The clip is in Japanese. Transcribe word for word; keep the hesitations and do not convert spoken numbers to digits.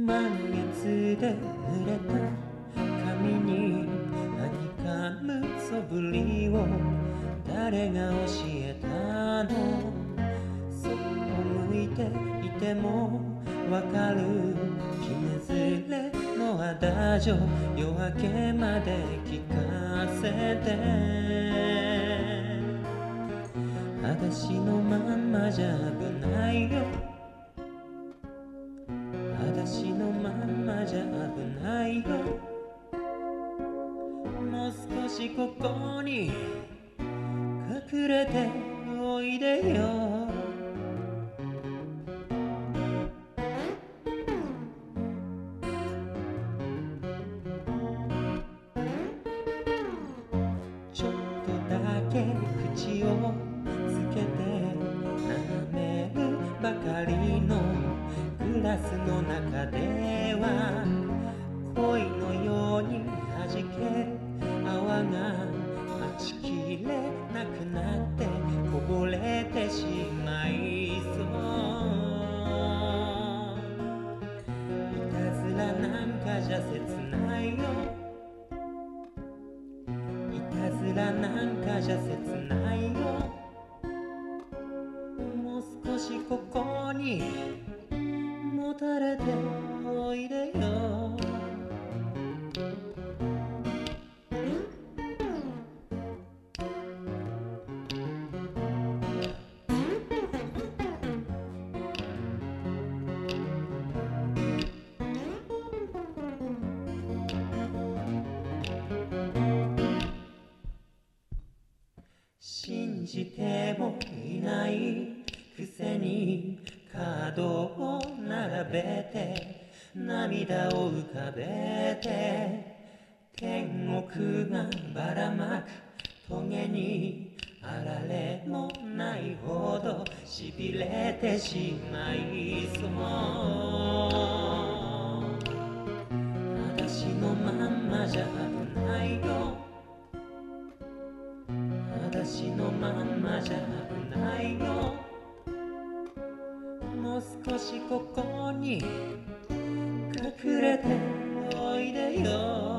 満月で濡れた髪にはにかむそぶりを誰が教えたの？そっぽ向いていてもわかる絹ずれのアダジョ、夜明けまで聞かせて。裸足のまんまじゃ危ないよ、裸足のまんまじゃ危ないよ。もう少しここに隠れておいでよ。ちょっとだけ口をつけて眺めるばかりのグラスの中では恋のようにはじけ泡が待ちきれなくなってこぼれてしまいそう。いたずらなんかじゃ切ないよ、いたずらなんかじゃ切ないよ。もう少しここにもたれておいでよ。信じてもいないくせにカードを並べて涙を浮かべて天国がばらまく棘にあられもないほどしびれてしまいそう。裸足のまんまじゃ危ないよ、裸足のまんまじゃ危ないよ。もう少しここに隠れておいでよ。